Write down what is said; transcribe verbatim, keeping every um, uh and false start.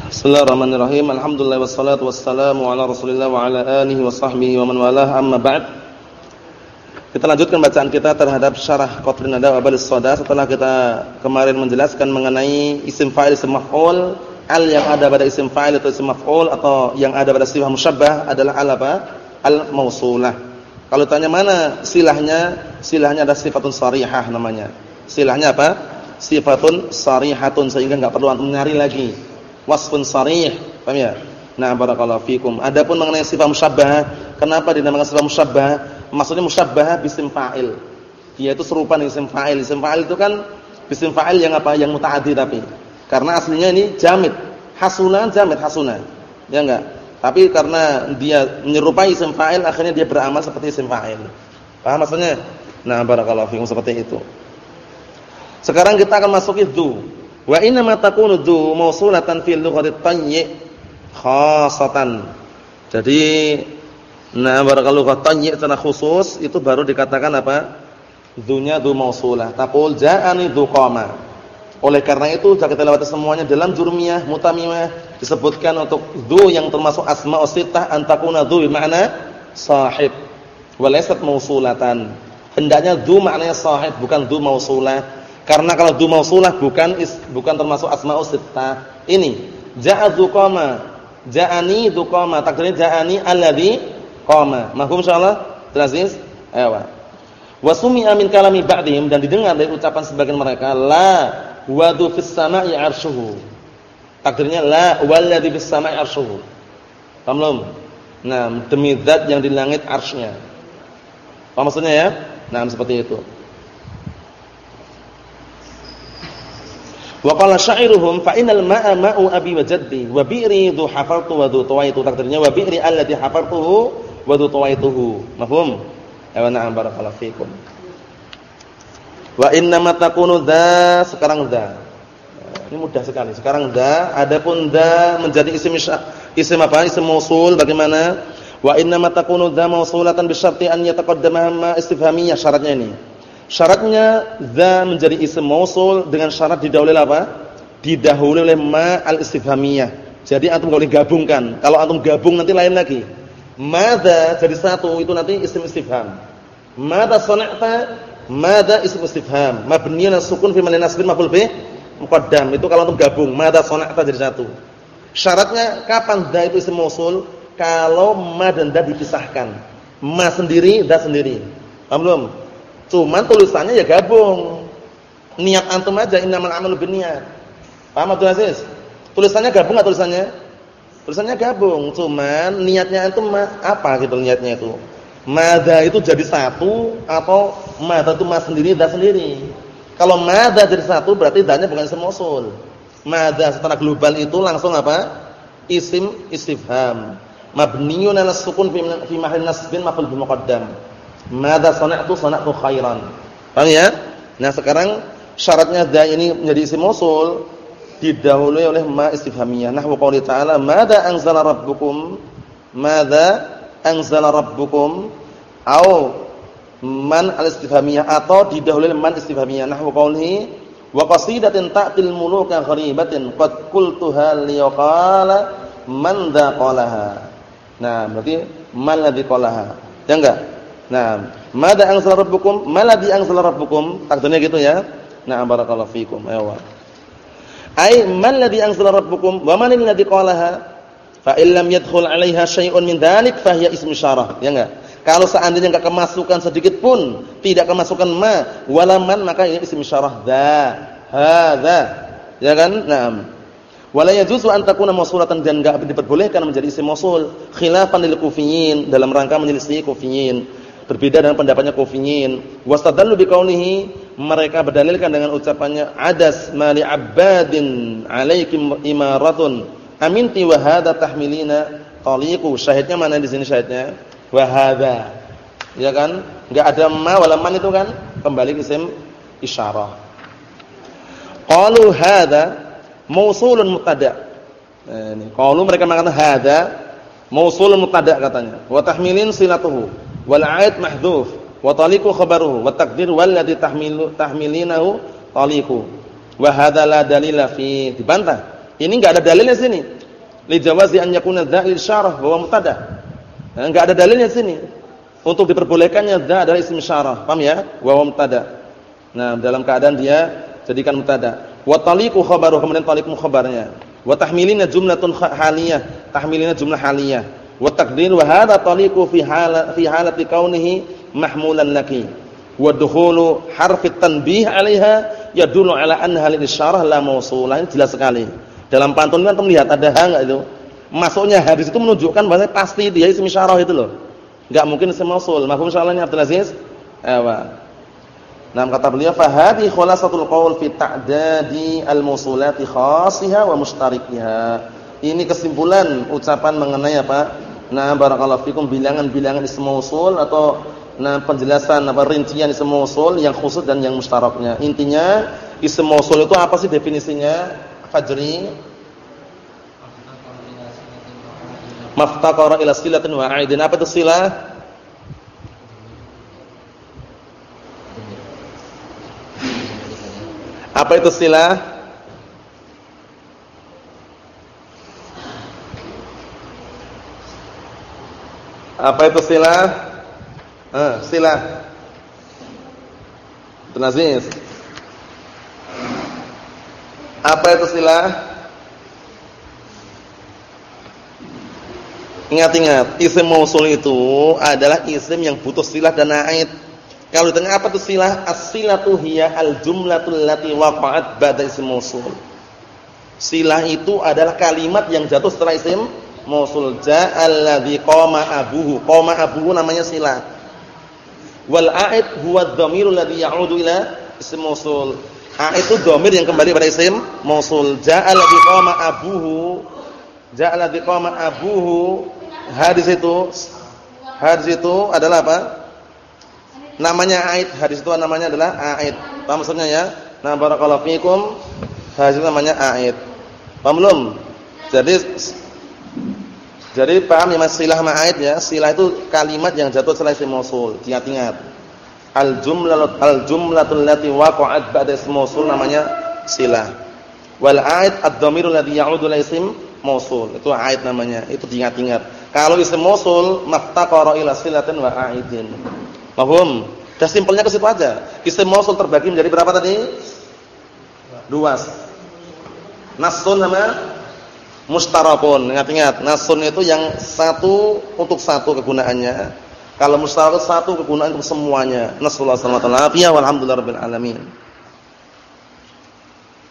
Bismillahirrahmanirrahim. Alhamdulillah wassalatu wassalamu ala Rasulillah wa ala alihi wa sahbihi wa man walah. Amma ba'd. Kita lanjutkan bacaan kita terhadap syarah Qatrun Nada wa Balis Soda setelah kita kemarin menjelaskan mengenai isim fa'il, isim maf'ul. Al yang ada pada isim fa'il atau isim maf'ul atau yang ada pada sifat musyabbah adalah al apa? Al-mausulah. Kalau tanya mana silahnya? Silahnya ada sifatun sharihah namanya. Silahnya apa? Sifatun sharihatun, sehingga enggak perlu antum nyari lagi. Wasfun sharih, paham ya? Nah, barakallahu fikum. Adapun mengenai sifat musyabbah, kenapa dinamakan sifat musyabbah? Maksudnya musyabbah bisim fa'il. Dia itu serupa dengan isim fa'il. Isim fa'il itu kan bisim fa'il yang apa? Yang mutaaddi tapi. Karena aslinya ini jamid. Hasuna jamid hasuna. Ya enggak? Tapi karena dia menyerupai isim fa'il, akhirnya dia beramal seperti isim fa'il. Paham maksudnya? Nah, barakallahu fikum, seperti itu. Sekarang kita akan masuk itu. Wa inna ma takunu dzu mausulatan fil lughati tayyi khassatan. Jadi nah barakallahu tayyi secara khusus itu baru dikatakan apa? Dzunya dzu mausulah. Taqul ja'ani dzu qama. Oleh karena itu sudah kita lewati semuanya dalam jurmiyah mutamimah disebutkan untuk dzu yang termasuk asma'us sittah antakuna dzu bermakna sahib wa laysat mausulatan. Hendaknya dzu maknanya sahib bukan dzu mausulah. Karena kalau dzu mausulah bukan is, bukan termasuk asma'us sittah. Ini ja'a dzu qama, ja'ani dzu qama, takdirnya ja'ani alladzi qama. Mafhum insyaallah? Jelas? Ayo. Wa sumi'a min kalami ba'dihim, dan didengar dari ucapan sebagian mereka la wa dzu fis sama'i 'arshuhu. Takdirnya la walladzi fis sama'i 'arshuhu. Paham belum? Nah, demi zat yang di langit 'arsy-Nya. Apa maksudnya ya? Nah, seperti itu. Wa qala sya'iruhum fa innal ma'a ma'u abi wa jaddi wa bi'ri dhu hafartu wa dhu tawaitu, takdirnya wa bi'ri alladhi hafartuhu wa dhu tawaituhu. Mafhum? Ya na'am, barakallahu fikum. Wa inna ma takunu dza, sekarang dza. Ini mudah sekali. Sekarang dza, adapun dza menjadi isim isim apa? Isim mausul bagaimana? Wa inna ma takunu dza mausulatan bi syarti an yataqaddama ma istifhamiyah, syaratnya ini. Syaratnya dza menjadi isim mausul dengan syarat didahului apa? Didahului oleh ma al-istifhamiyah. Jadi antum enggak boleh gabungkan. Kalau antum gabung nanti lain lagi. Madza jadi satu itu nanti isim istifham. Madza sana'ta? Madza isim istifham. Mabniun as-sukun fi mahallin nasbin maf'ul bih muqaddam. Itu kalau antum gabung madza sana'ta jadi satu. Syaratnya kapan dza itu isim mausul? Kalau ma dan dza dipisahkan. Ma sendiri, dza sendiri. Paham belum? Cuman tulisannya ya gabung. Niat antum aja, innamal a'malu binniyat. Paham Abdul Aziz? Tulisannya gabung enggak tulisannya? Tulisannya gabung, cuman niatnya antum apa gitu niatnya itu. Madza itu jadi satu atau madza itu ma sendiri, dza sendiri. Kalau madza jadi satu berarti dzanya bukan isim mausul. Madza secara global itu langsung apa? Isim istifham. Mabniun 'ala sukun fi mahallin nasbin maf'ul bil muqaddam. Madza sana'tu sana'tu khairan. Paham ya? Nah, sekarang syaratnya dza ini menjadi isim mausul didahului oleh ma istifhamiyah. Nahwu qouli ta'ala, "Madza anzala rabbukum?" Madza anzala rabbukum? Au man al-istifhamiyah atau didahului oleh man istifhamiyah. Nahwu qouli, "Wa qasidatin ta'til muluka gharibatin qad qultuha liyaqala man dza qalaha." Nah, berarti man ladzi qalaha. Ya enggak? Nah, madza anzala rabbukum? Maladzi anzala rabbukum? Takdirnya gitu ya. Nah, barakallahu fikum. Ayo. Ai man ladzi anzala rabbukum wa man alladzi qalaha? Fa illam yadkhul 'alaiha syai'un min dzalik fa hiya ismu isyarah. Ya enggak? Kalau seandainya enggak kemasukan sedikit pun, tidak kemasukan ma wala man, maka ini ismu isyarah. Dza, hadza. Ya kan? Naam. Wala yajuzu an takuna mausulatan, dan enggak diperbolehkan menjadi isim mausul khilafan lil kufiyyin, dalam rangka menyelisih kufiyyin. Berbeda dengan pendapatnya kufiyin. Wastadallu biqaulihi, mereka berdalilkan dengan ucapannya adas mali abadin alaikum imaratun aminti wa hadza tahmilina taliqu. Syahidnya mana di sini syahidnya? Wa hadza. Ya kan? Enggak ada ma wala man itu kan? Kembali ke isim isyarah. Qalu hadza mausulun mubtada'. Nah, ini qalu mereka mengatakan hadza mausulun mubtada' katanya. Wa tahmilin silatuhu. Wal 'aid mahdhuf wa taliqu khabaruhu wa taqdir walladzi tahmilu tahmilinahu taliqu wa hadza la dalila fi, dibantah. Ini enggak ada dalilnya sini. li jawazi an yakuna dza lil isyarah bahwa mubtada. Nah, enggak ada dalilnya di sini untuk diperbolehkannya dza adalah isim isyarah. Paham ya? Wa huwa mubtada. Nah, dalam keadaan dia jadikan mubtada. Wa taliqu khabaru, kemudian taliqu khabarnya. Wa tahmilina jumlatun haliyah, tahmilina jumlah haliyah. Wa taqdir wa hadha taliqu fi halat fi halati kaunihi mahmulan laki. Wa dukhulu harfi tanbih 'alaiha yadullu 'ala annaha lil isyarah la mausulah. Ini jelas sekali. Dalam pantun kan terlihat ada ha enggak itu? Masuknya hadis itu menunjukkan bahwa pasti dia isim isyarah itu loh. Enggak mungkin isim mausul. Mafhum insyaallah Abdul Aziz? Ewa. Nah, kata beliau fa hadhi khulasatul qaul fi ta'dadi al-mausulati khassiha wa mushtarikiha. Ini kesimpulan ucapan mengenai apa? Nah, barakallahu fikum bilangan-bilangan isim mausul atau nah penjelasan apa rincian isim mausul yang khusus dan yang mustaraknya. Intinya isim mausul itu apa sih definisinya? Fajri maftaqara ila silatin wa aidin. Apa itu silah? Apa itu silah? Apa itu silah? Eh, silah. Ibn Aziz. Apa itu silah? Ingat-ingat, isim mausul itu adalah isim yang butuh silah dan aid. Kalau ditanya apa itu silah? As-silatu hiya al-jumlatul lati waqa'at ba'da isim mausul. Silah itu adalah kalimat yang jatuh setelah isim mausul. Ja'al ladzi qama abuhu. Qama abuhu namanya silah. Wal a'id huwa ad-dhamirul ladzi ya'udu ila isim mausul. A'id itu dhamir yang kembali pada isim mausul. Ja'al ladzi qama abuhu. Ja'al ladzi qama abuhu. Hadis itu hadis itu adalah apa? Namanya a'id. Hadis itu namanya adalah a'id. Paham maksudnya ya? Nah, barakallahu fikum. Hadis itu namanya a'id. Paham belum? Jadi Jadi paham ya Mas silah ma'aid ya? Silah itu kalimat yang jatuh setelah isim mausul. Ingat-ingat. Al-jumlatul al-jumlatul lati waqa'at ba'da isim mausul namanya silah. Wal a'id ad-dhamirul ladzi ya'udu ila isim mausul. Itu a'id namanya. Itu diingat-ingat. Kalau isim mausul maftaqara ila silatin wa a'idin. Paham? Dah simpelnya ke situ aja. Isim mausul terbagi menjadi berapa tadi? Dua. Nasun sama mustarakun. Ingat-ingat, nasun itu yang satu untuk satu kegunaannya. Kalau mustarak satu kegunaan untuk semuanya. Nasallahu alaihi wasallam. Walhamdulillahirabbil alamin.